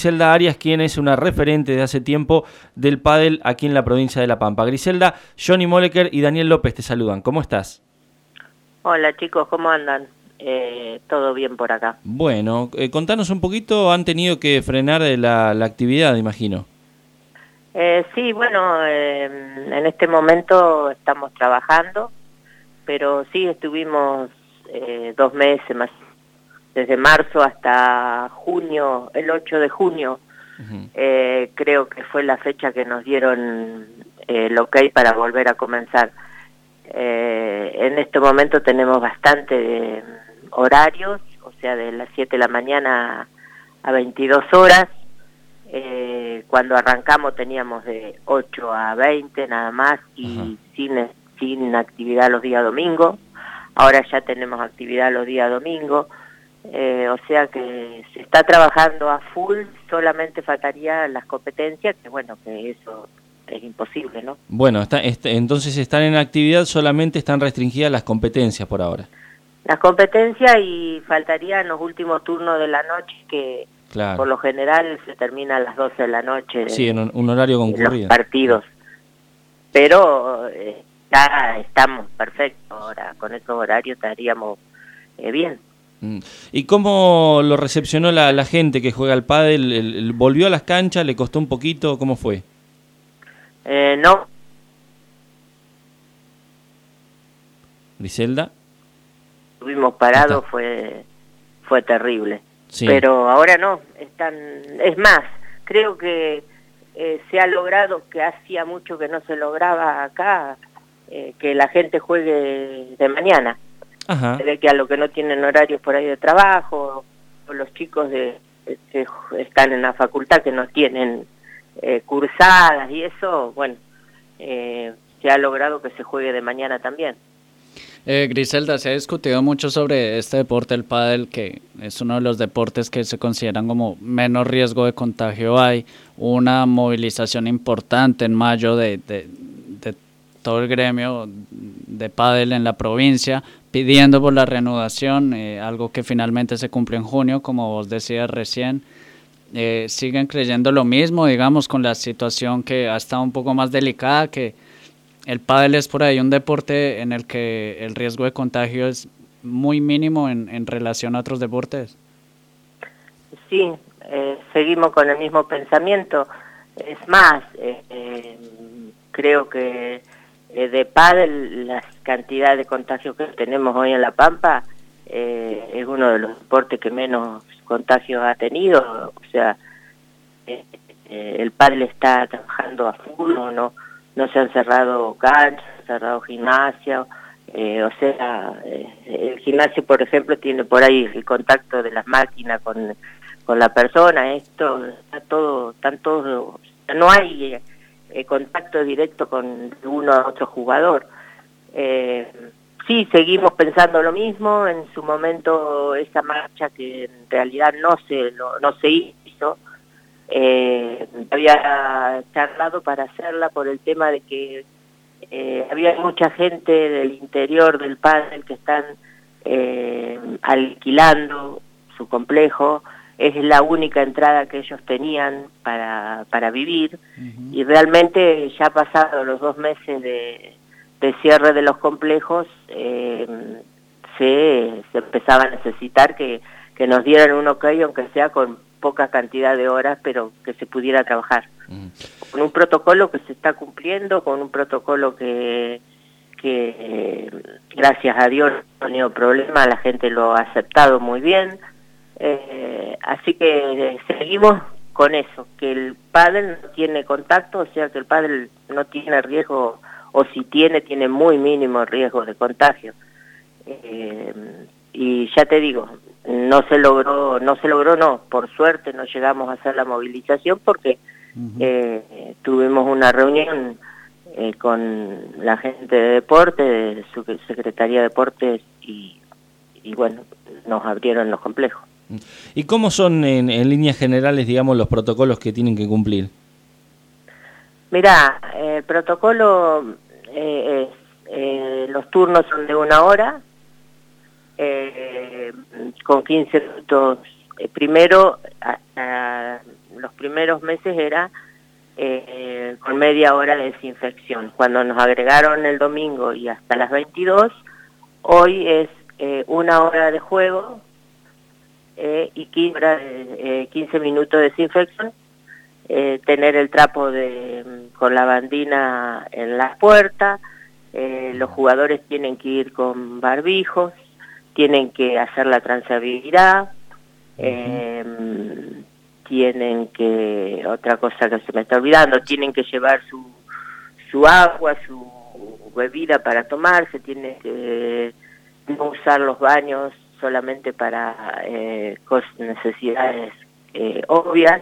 Griselda Arias, quien es una referente de hace tiempo del pádel aquí en la provincia de La Pampa. Griselda, Johnny Moleker y Daniel López te saludan. ¿Cómo estás? Hola chicos, ¿cómo andan? Todo bien por acá. Bueno, contanos un poquito, han tenido que frenar la actividad, imagino. Sí, bueno, en este momento estamos trabajando, pero sí estuvimos 2 meses más, desde marzo hasta junio, el 8 de junio, creo que fue la fecha que nos dieron el ok para volver a comenzar. En este momento tenemos bastante horarios, o sea, de las 7 de la mañana a 22 horas. Cuando arrancamos teníamos de 8 a 20 nada más y sin actividad los días domingos. Ahora ya tenemos actividad los días domingos, o sea que se está trabajando a full, solamente faltaría las competencias, que bueno, que eso es imposible, ¿no? Bueno, entonces están en actividad, solamente están restringidas las competencias por ahora. Las competencias y faltarían los últimos turnos de la noche que claro, por lo general se termina a las 12 de la noche. Sí, en un horario concurrido. Los partidos. Pero ya estamos perfectos ahora, con esos horarios estaríamos bien. ¿Y cómo lo recepcionó la gente que juega al pádel? ¿Volvió a las canchas? ¿Le costó un poquito? ¿Cómo fue? No. ¿Griselda? Estuvimos parados, fue terrible. Sí. Pero ahora no, es más, creo que se ha logrado, que hacía mucho que no se lograba acá, que la gente juegue de mañana. Se ve que a los que no tienen horarios por ahí de trabajo, o los chicos que están en la facultad que no tienen cursadas y eso, bueno, se ha logrado que se juegue de mañana también. Griselda, se ha discutido mucho sobre este deporte, el pádel, que es uno de los deportes que se consideran como menos riesgo de contagio hay. Una movilización importante en mayo de todo el gremio de pádel en la provincia, pidiendo por la reanudación, algo que finalmente se cumplió en junio, como vos decías recién. ¿Siguen creyendo lo mismo, digamos, con la situación que ha estado un poco más delicada, que el pádel es por ahí un deporte en el que el riesgo de contagio es muy mínimo en relación a otros deportes? Sí, seguimos con el mismo pensamiento. Es más, creo que de pádel la cantidad de contagios que tenemos hoy en La Pampa es uno de los deportes que menos contagios ha tenido. O sea, el pádel está trabajando a full, no se han cerrado canchas, se han cerrado gimnasios, o sea, el gimnasio, por ejemplo, tiene por ahí el contacto de las máquinas con la persona, están todos, no hay contacto directo con uno a otro jugador. Sí, seguimos pensando lo mismo. En su momento esa marcha que en realidad no se hizo, había charlado para hacerla por el tema de que había mucha gente del interior del pádel que están alquilando su complejo. Es la única entrada que ellos tenían para vivir, y realmente ya pasados los 2 meses de cierre de los complejos, se empezaba a necesitar que nos dieran un ok, aunque sea con poca cantidad de horas, pero que se pudiera trabajar. Con un protocolo que se está cumpliendo, con un protocolo que gracias a Dios no ha tenido problema, la gente lo ha aceptado muy bien. Así que seguimos con eso, que el pádel no tiene contacto, o sea que el pádel no tiene riesgo, o si tiene muy mínimo riesgo de contagio. Y ya te digo, no se logró, por suerte no llegamos a hacer la movilización porque tuvimos una reunión con la gente de deporte, de su Secretaría de Deportes, y bueno, nos abrieron los complejos. ¿Y cómo son en líneas generales, digamos, los protocolos que tienen que cumplir? Mirá, el protocolo los turnos son de 1 hora, con 15 minutos primero, hasta primeros meses era con media hora de desinfección. Cuando nos agregaron el domingo y hasta las 22, hoy es 1 hora de juego y 15 minutos de desinfección. Tener el trapo con la bandina en las puertas, los jugadores tienen que ir con barbijos, tienen que hacer la trazabilidad, tienen que, otra cosa que se me está olvidando, tienen que llevar su agua, su bebida para tomar, se tiene que no usar los baños solamente para necesidades obvias,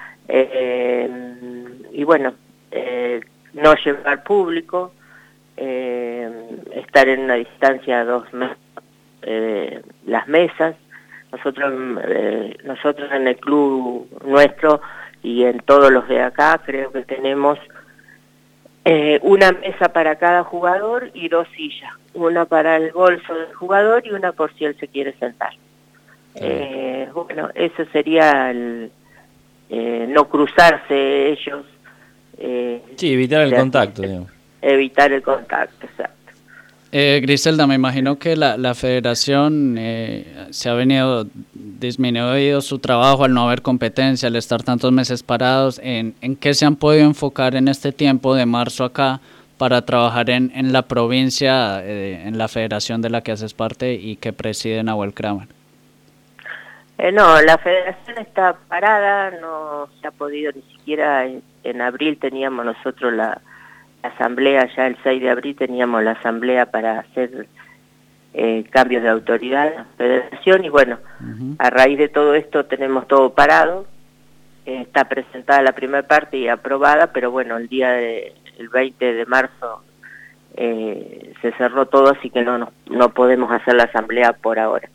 y bueno, no llevar público, estar en una distancia de 2 metros las mesas. Nosotros en el club nuestro y en todos los de acá creo que tenemos una mesa para cada jugador y 2 sillas, una para el bolso del jugador y una por si él se quiere sentar. Bueno, eso sería no cruzarse ellos. Sí, evitar el contacto, digamos. Evitar el contacto, exacto. Griselda, me imagino que la federación se ha venido disminuyendo su trabajo al no haber competencia, al estar tantos meses parados. ¿En qué se han podido enfocar en este tiempo de marzo acá para trabajar en la provincia, en la federación de la que haces parte y que preside Nahuel Kramer? No, la federación está parada, no se ha podido ni siquiera, en abril teníamos nosotros la asamblea, ya el 6 de abril teníamos la asamblea para hacer cambios de autoridad en la federación y bueno, a raíz de todo esto tenemos todo parado, está presentada la primera parte y aprobada, pero bueno, el 20 de marzo se cerró todo, así que no podemos hacer la asamblea por ahora.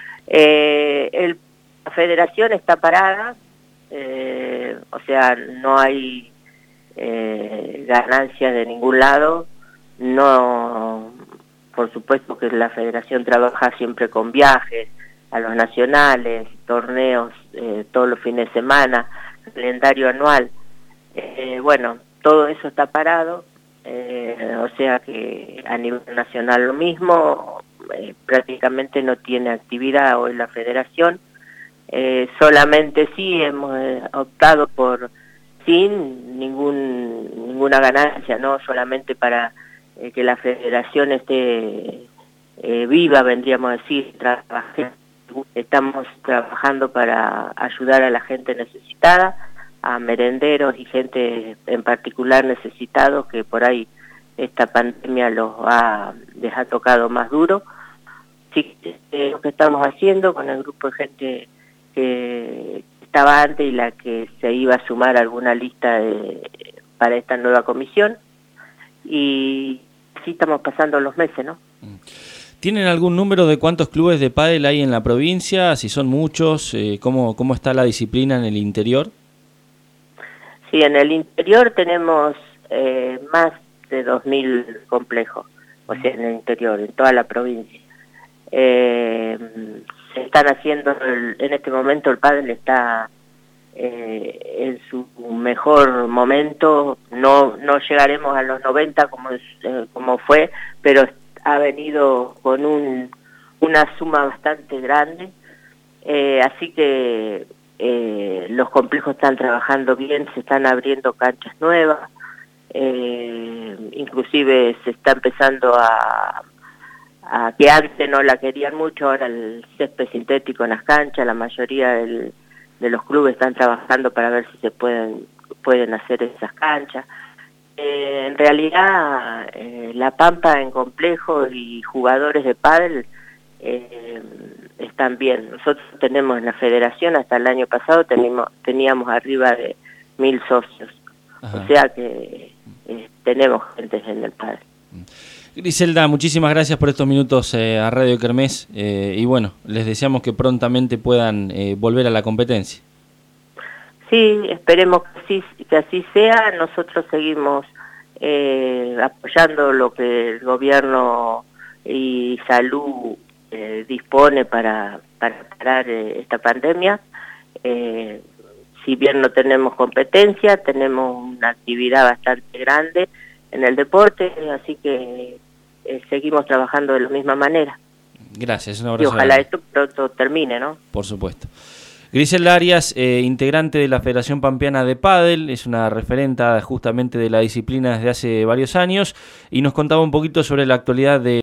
La federación está parada, o sea, no hay ganancias de ningún lado, no, por supuesto que la federación trabaja siempre con viajes a los nacionales, torneos todos los fines de semana, calendario anual, bueno, todo eso está parado, o sea que a nivel nacional lo mismo, prácticamente no tiene actividad hoy la federación, solamente sí hemos optado por sin ninguna ganancia, no solamente para que la federación esté viva, vendríamos a decir, estamos trabajando para ayudar a la gente necesitada, a merenderos y gente en particular necesitados que por ahí esta pandemia les ha tocado más duro. Sí, lo que estamos haciendo con el grupo de gente que estaba antes y la que se iba a sumar a alguna lista para esta nueva comisión, y así estamos pasando los meses, ¿no? ¿Tienen algún número de cuántos clubes de pádel hay en la provincia? Si son muchos, ¿cómo está la disciplina en el interior? Sí, en el interior tenemos más de 2.000 complejos, o sea, en el interior, en toda la provincia. Se están haciendo, en este momento el pádel está en su mejor momento, no llegaremos a los 90 como fue, pero ha venido con una suma bastante grande, así que los complejos están trabajando bien, se están abriendo canchas nuevas, inclusive se está empezando a que antes no la querían mucho, ahora el césped sintético en las canchas, la mayoría de los clubes están trabajando para ver si se pueden hacer esas canchas. En realidad, La Pampa en complejo y jugadores de pádel están bien. Nosotros tenemos en la federación, hasta el año pasado teníamos arriba de 1.000 socios. Ajá. O sea que tenemos gente en el pádel. Griselda, muchísimas gracias por estos minutos a Radio Kermés y bueno, les deseamos que prontamente puedan volver a la competencia. Sí, esperemos que así sea. Nosotros seguimos apoyando lo que el gobierno y salud dispone para parar esta pandemia. si bien no tenemos competencia, tenemos una actividad bastante grande en el deporte, así que seguimos trabajando de la misma manera. Gracias, un abrazo. Y ojalá esto pronto termine, ¿no? Por supuesto. Griselda Arias, integrante de la Federación Pampeana de Pádel, es una referenta justamente de la disciplina desde hace varios años y nos contaba un poquito sobre la actualidad de